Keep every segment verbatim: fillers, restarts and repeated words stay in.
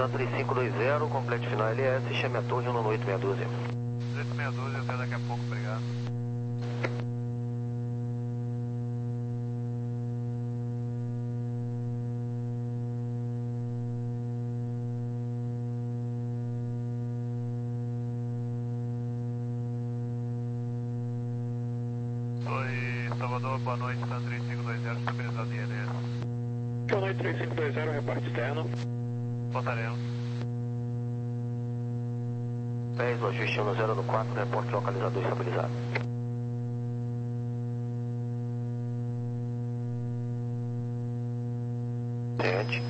TAM três cinco dois zero, complete final L S, chame a torre um oito seis um. oito seis um, até daqui a pouco, obrigado. Oi, Salvador, boa noite, TAM três cinco dois zero, estabilizado I N S. Boa noite, três cinco dois zero, reparte externo. Voltaremos. dez, ajuste um zero no quatro, reporte localizador estabilizado. Ciente.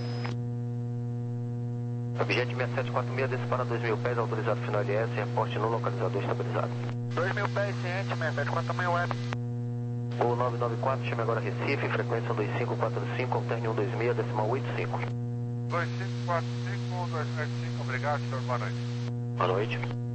Objeto seis sete quatro seis, desce para dois mil pés, autorizado final L S, reporte no localizador estabilizado. dois mil pés, ciente, seis sete quatro seis web. O nove nove quatro, chame agora Recife, frequência dois cinco quatro cinco, alterne um dois seis, decimal oito cinco. dois cinco quatro cinco, dois sete cinco, obrigado, senhor, boa noite. Boa noite.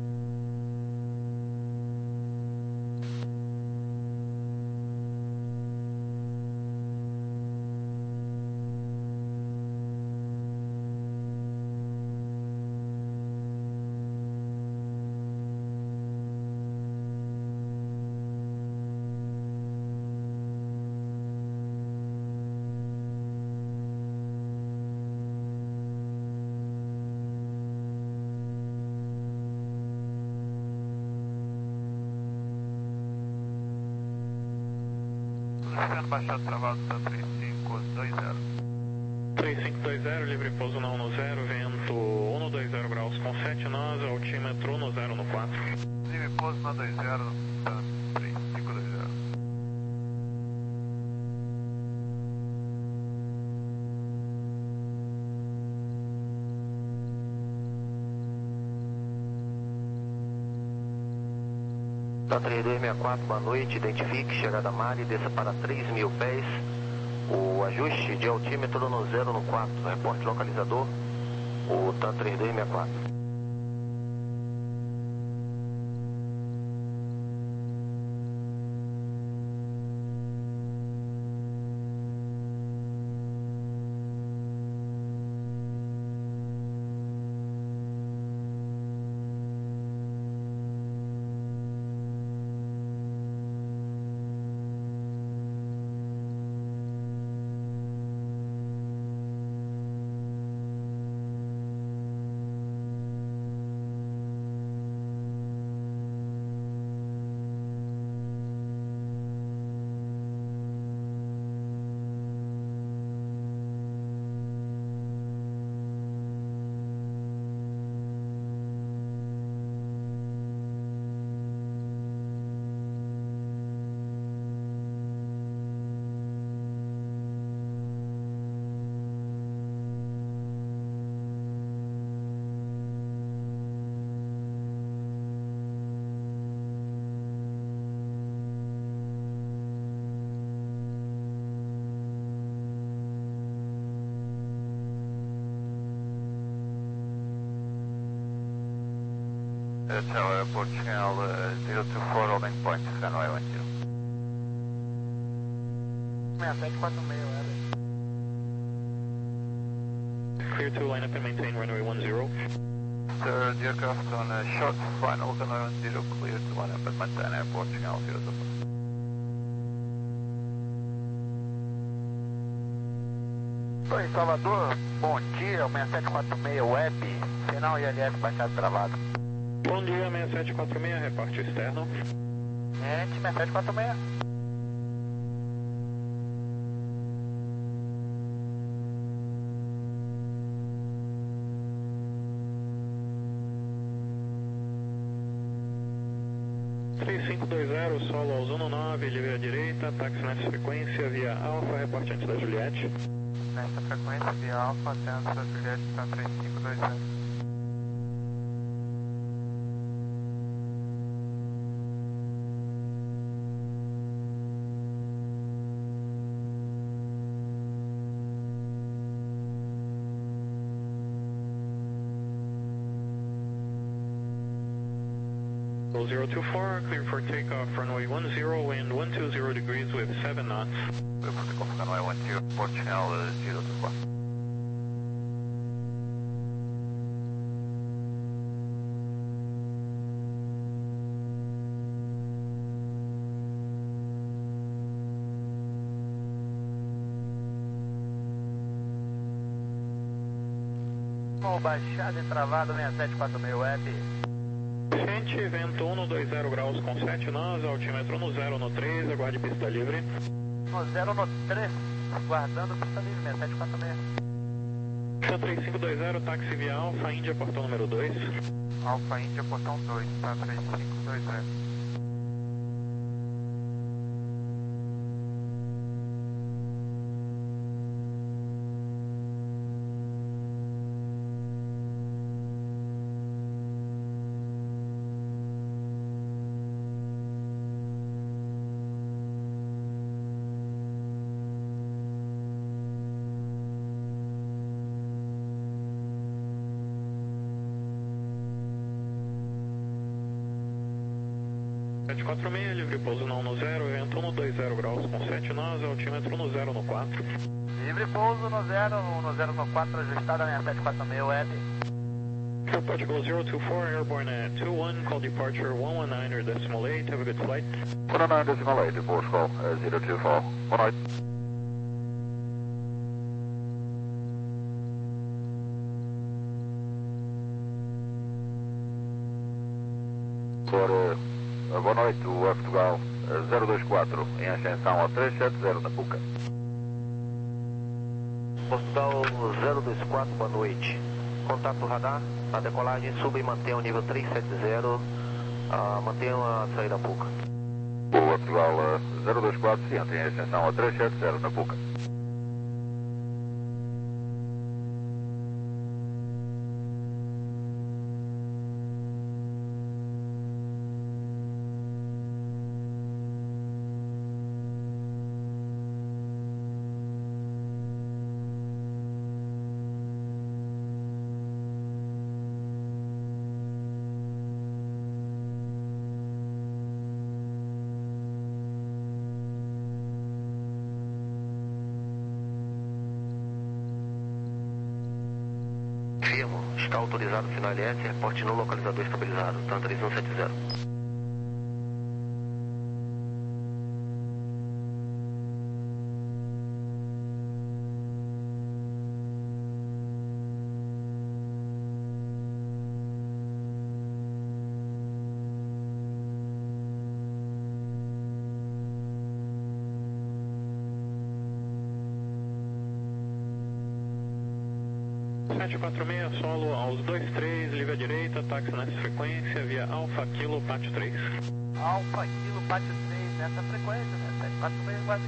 Sendo baixado travado, TAM três cinco dois zero. três cinco dois zero, livre pouso na um zero, vento um dois zero graus com sete nós, altímetro um zero no quatro. Livre pouso na dois zero, TAM três cinco dois zero. TAM três dois seis quatro, boa noite, identifique, chegada a Mari, desça para três mil pés, o ajuste de altímetro no zero no quatro, reporte localizador, o TAM três dois seis quatro. Tower Airport Channel uh, zero two four, holding point, runway one zero. seis sete quatro seis, web. Clear to line up and maintain runway one zero. Sir, the aircraft on a short final, runway one zero, clear to line up and maintain airport channel zero two four. Oi, Salvador, bom dia, o seis sete quatro seis web, final I L S baixado travado. Bom dia, seis sete quatro seis, reparte externo. Gente, seis sete quatro seis. três cinco dois zero, solo aos um nove, livre à direita, táxi nessa frequência, via Alfa, reparte antes da Juliette. Nessa frequência, via Alfa, até antes da Juliette, está três cinco dois zero. zero two four, clear for takeoff, runway one zero, wind one two zero degrees with seven knots. Clear for takeoff, runway one zero, port channel uh, zero two four. Próximo, baixada e travado, seis sete quatro seis web. Gente, vento um dois zero graus com sete nós, altímetro no zero no três, aguarde pista livre. No zero no três, guardando pista livre, seis sete quatro seis. Céu três cinco dois zero, táxi via Alfa Índia, portão número dois. Alfa Índia, portão dois, tá três cinco dois zero. sete quatro seis, livre pouso não no zero, vento um dois zero graus com sete nós, altímetro no zero no quatro. Livre pouso no zero, no zero no quatro, ajustada seis sete quatro seis web. Airport Go zero two four, airborne at two one, call departure one one nine or decimal eight, have a good flight. one one nine decimal eight, report call uh, zero two four, boa noite. Por, uh, boa noite, o Portugal uh, zero dois quatro, em ascensão ao três sete zero na Puca. Portugal zero dois quatro, boa noite. Contato radar, a decolagem suba e mantenha o nível três sete zero, uh, mantenha a saída Puca. O Portugal uh, zero dois quatro, sim, em ascensão ao três sete zero na Puca. Firmo, está autorizado o final L S, reporte no localizador estabilizado, TAM três um sete zero. sete quatro seis, solo aos dois três, livre à direita, táxi nessa frequência, via Alfa Kilo, Pátio três. Alfa Kilo, Pátio três, nessa frequência, seis sete quatro seis web.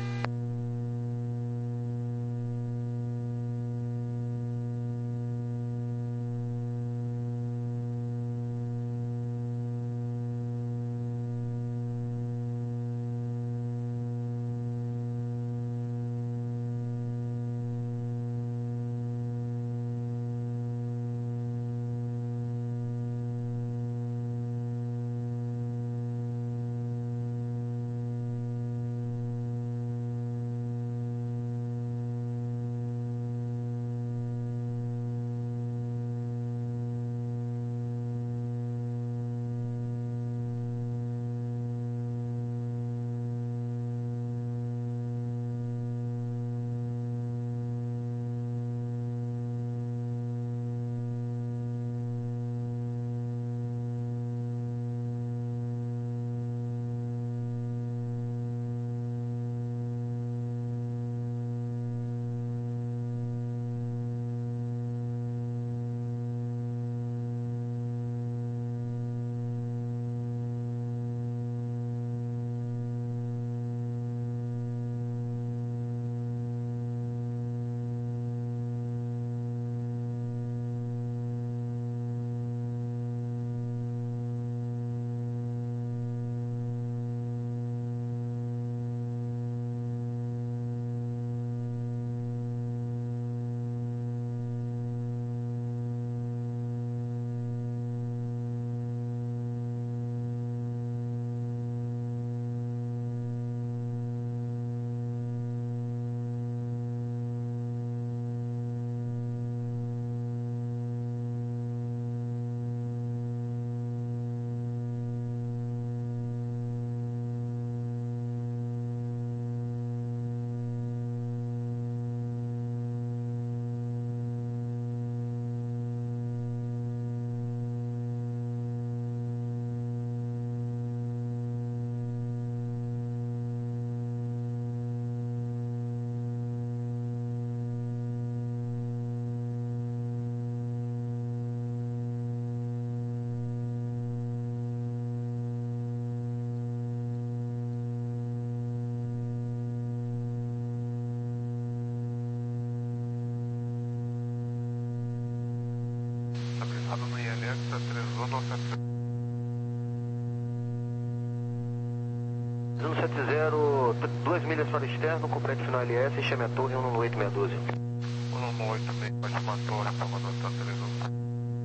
um sete zero, duas milhas para o externo, complete final L S, chame a torre um oito meia doze. um oito meia, pode chamar a torre, Salvador, tá três um.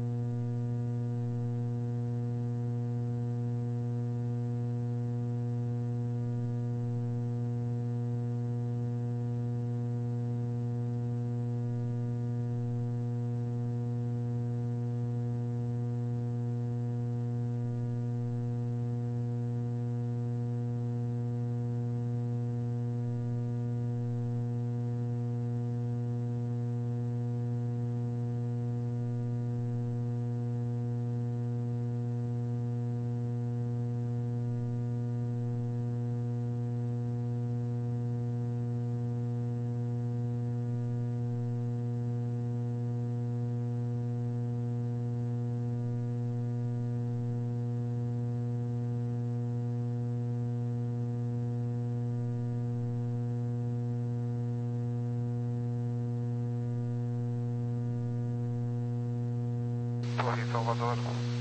Torre em Salvador.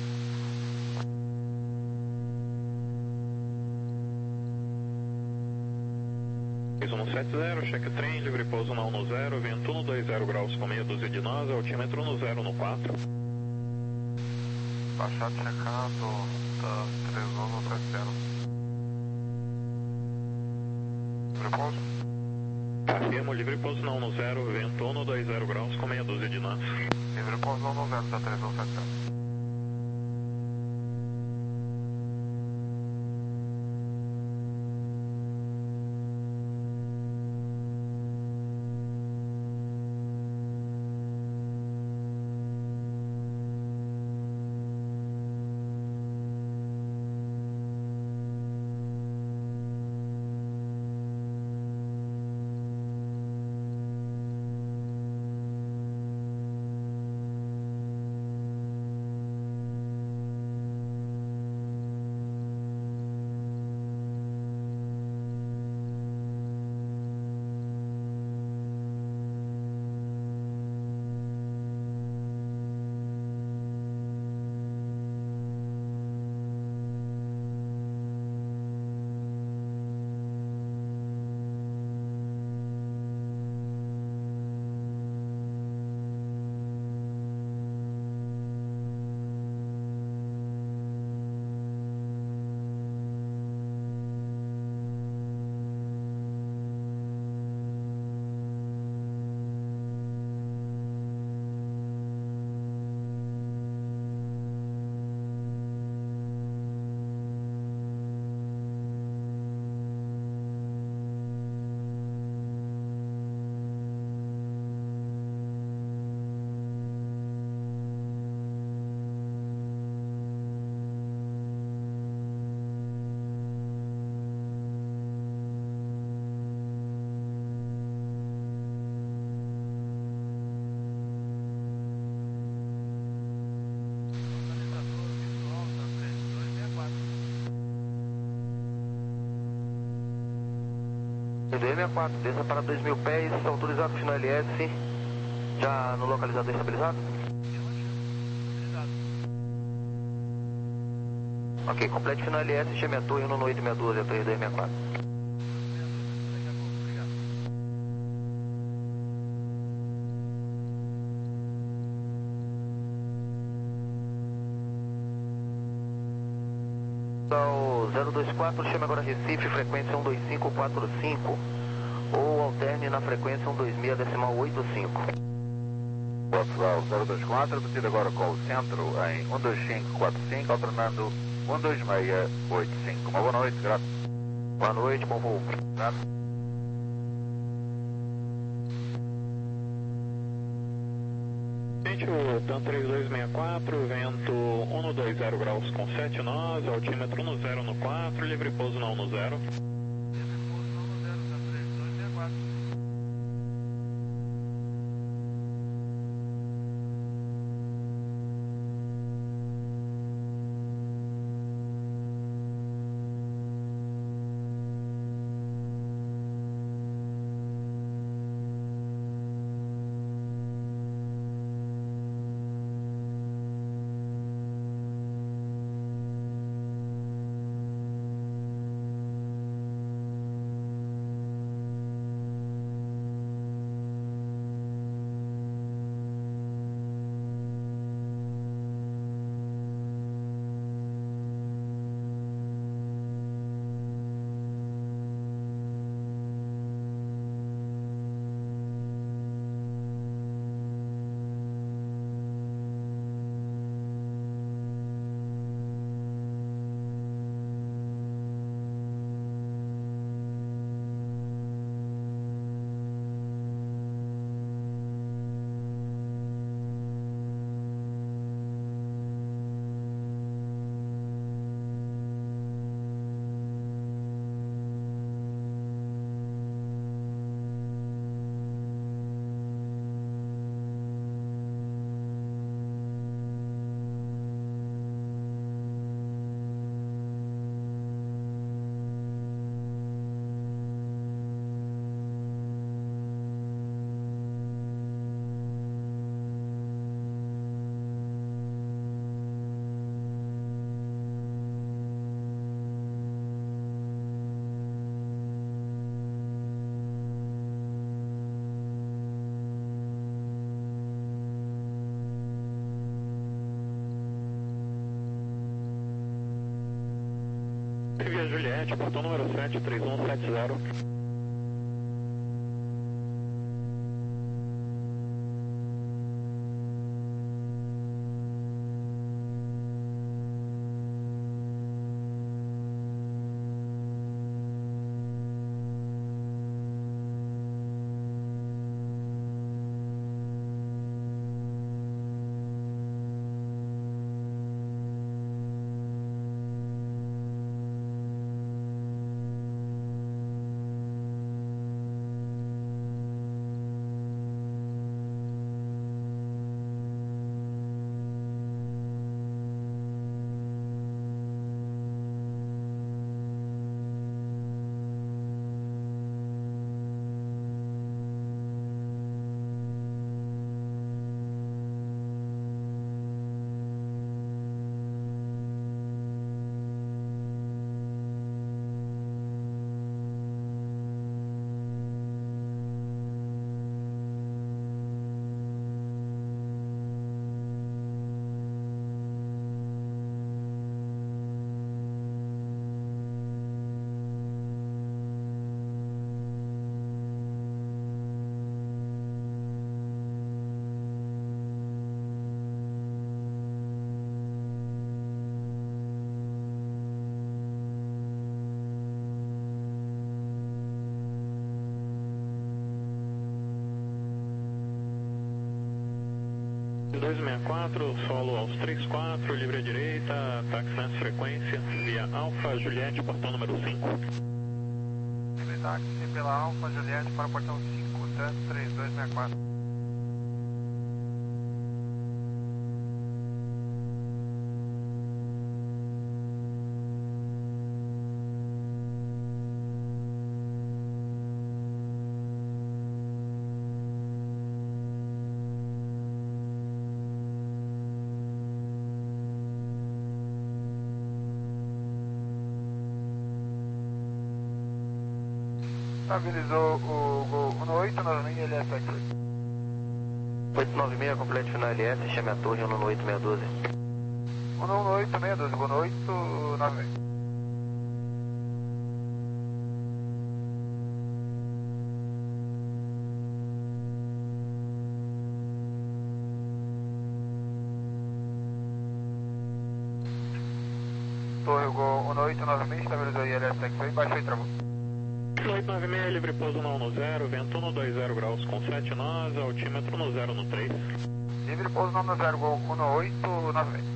um sete zero, cheque trem, livre pouso na um zero, vento um dois zero graus com meia dúzia de nós, altímetro no zero no quatro. Baixado checado, tá três um no três zero. Livre pouso? Afirmo, livre pouso na um zero, vento um dois zero graus com meia dúzia de nós. Livre pouso um zero, tá três um sete zero. dois sessenta e quatro, desça para dois mil pés, autorizado final L S, já no localizador estabilizado? Ok, complete final L S, chame a torre um oito meia doze, a torre dois sessenta e quatro. zero dois quatro, chame agora Recife, frequência um dois cinco quatro cinco, ou alterne na frequência um dois seis decimal oito cinco. Portugal zero dois quatro, batido agora com o centro em um dois cinco quatro cinco, alternando um dois seis oito cinco. Uma boa noite, grato. Boa noite, bom voo. Grato. O TAM três dois seis quatro, vento um dois zero graus com sete nós, altímetro no zero no quatro, livre pouso na um zero. Via Juliette, portão número sete, três um sete zero. dois seis quatro, solo aos três quatro, livre à direita, táxi nessa frequência, via Alfa Juliette, portão número cinco. Livre táxi pela Alfa Juliette para o portão cinco, tanto três dois seis quatro. Estabilizou o Gol um oito nove seis, L S aqui. oito nove seis, complete final L S, chame a torre um oito seis um dois. um oito seis dois, Gol oito nove seis. Torre Gol um oito nove seis, estabilizou I L S aqui, baixou e travou. oito nove seis, livre pouso no um zero, vento no dois zero graus com sete nós, altímetro no zero no três. Livre pouso no um zero, Gol um oito nove seis.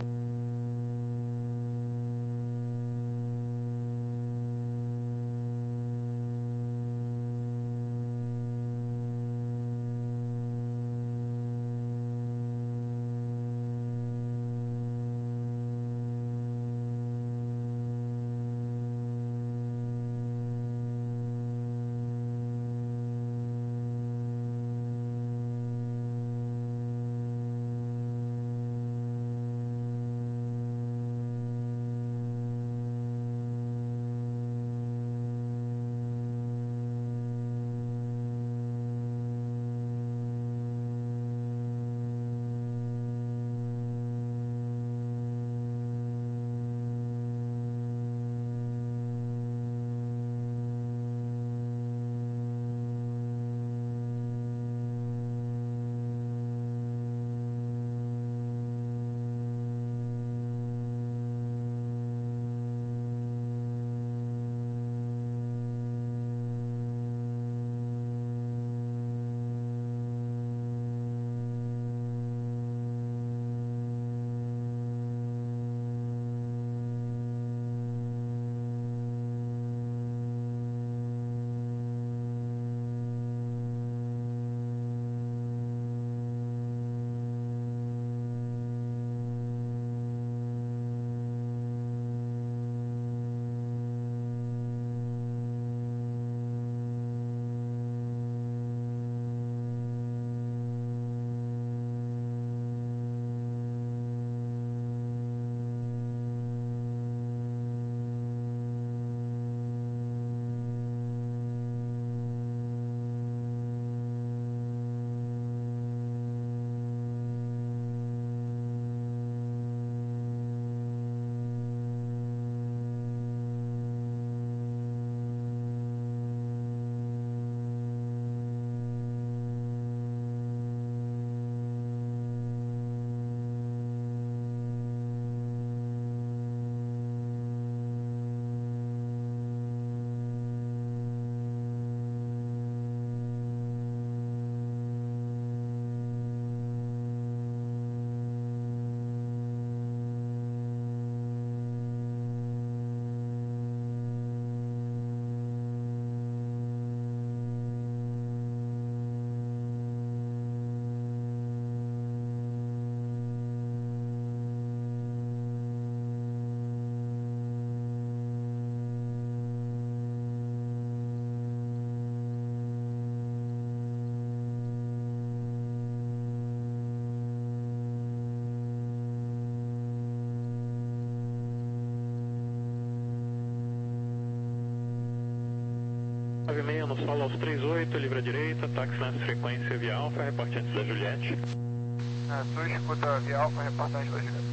nove seis no solo aos trinta e oito, livre à direita, táxi nessa frequência via Alfa, reporte antes da Juliette. Na sua escuta via Alfa, reporte antes da Juliette.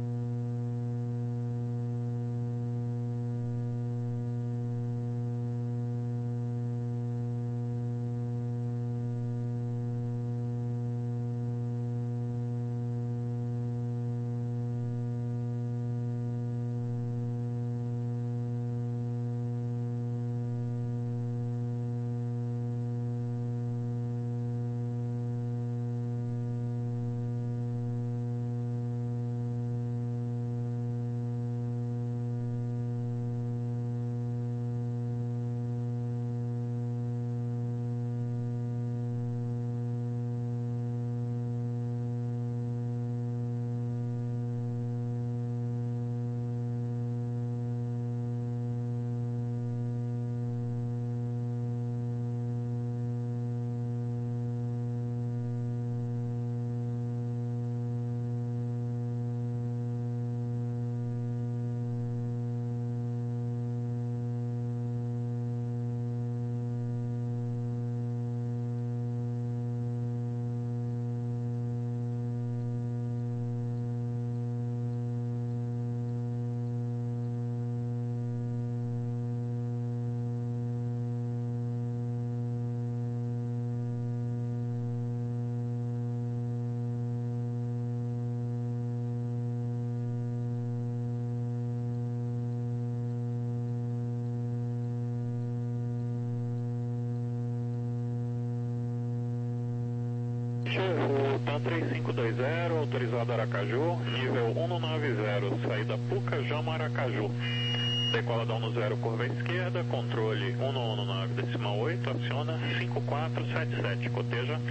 O TAM três cinco dois zero, autorizado Aracaju, nível um nove zero, saída Puca, Jama, Aracaju. Decola da um zero, curva à esquerda, controle um nove decimal oito, aciona cinco quatro sete sete, coteja.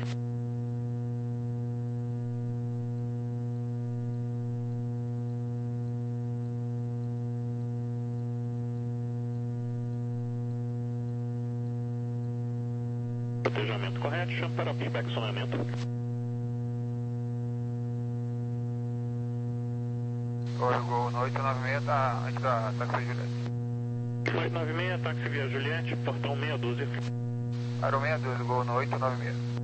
Cotejamento correto, chama para feedback sonamento. Gol no oito nove seis, tá antes da táxi Juliette. oito nove seis, táxi via Juliette, portão meia dúzia. Aero meia dúzia, gol no oito nove seis.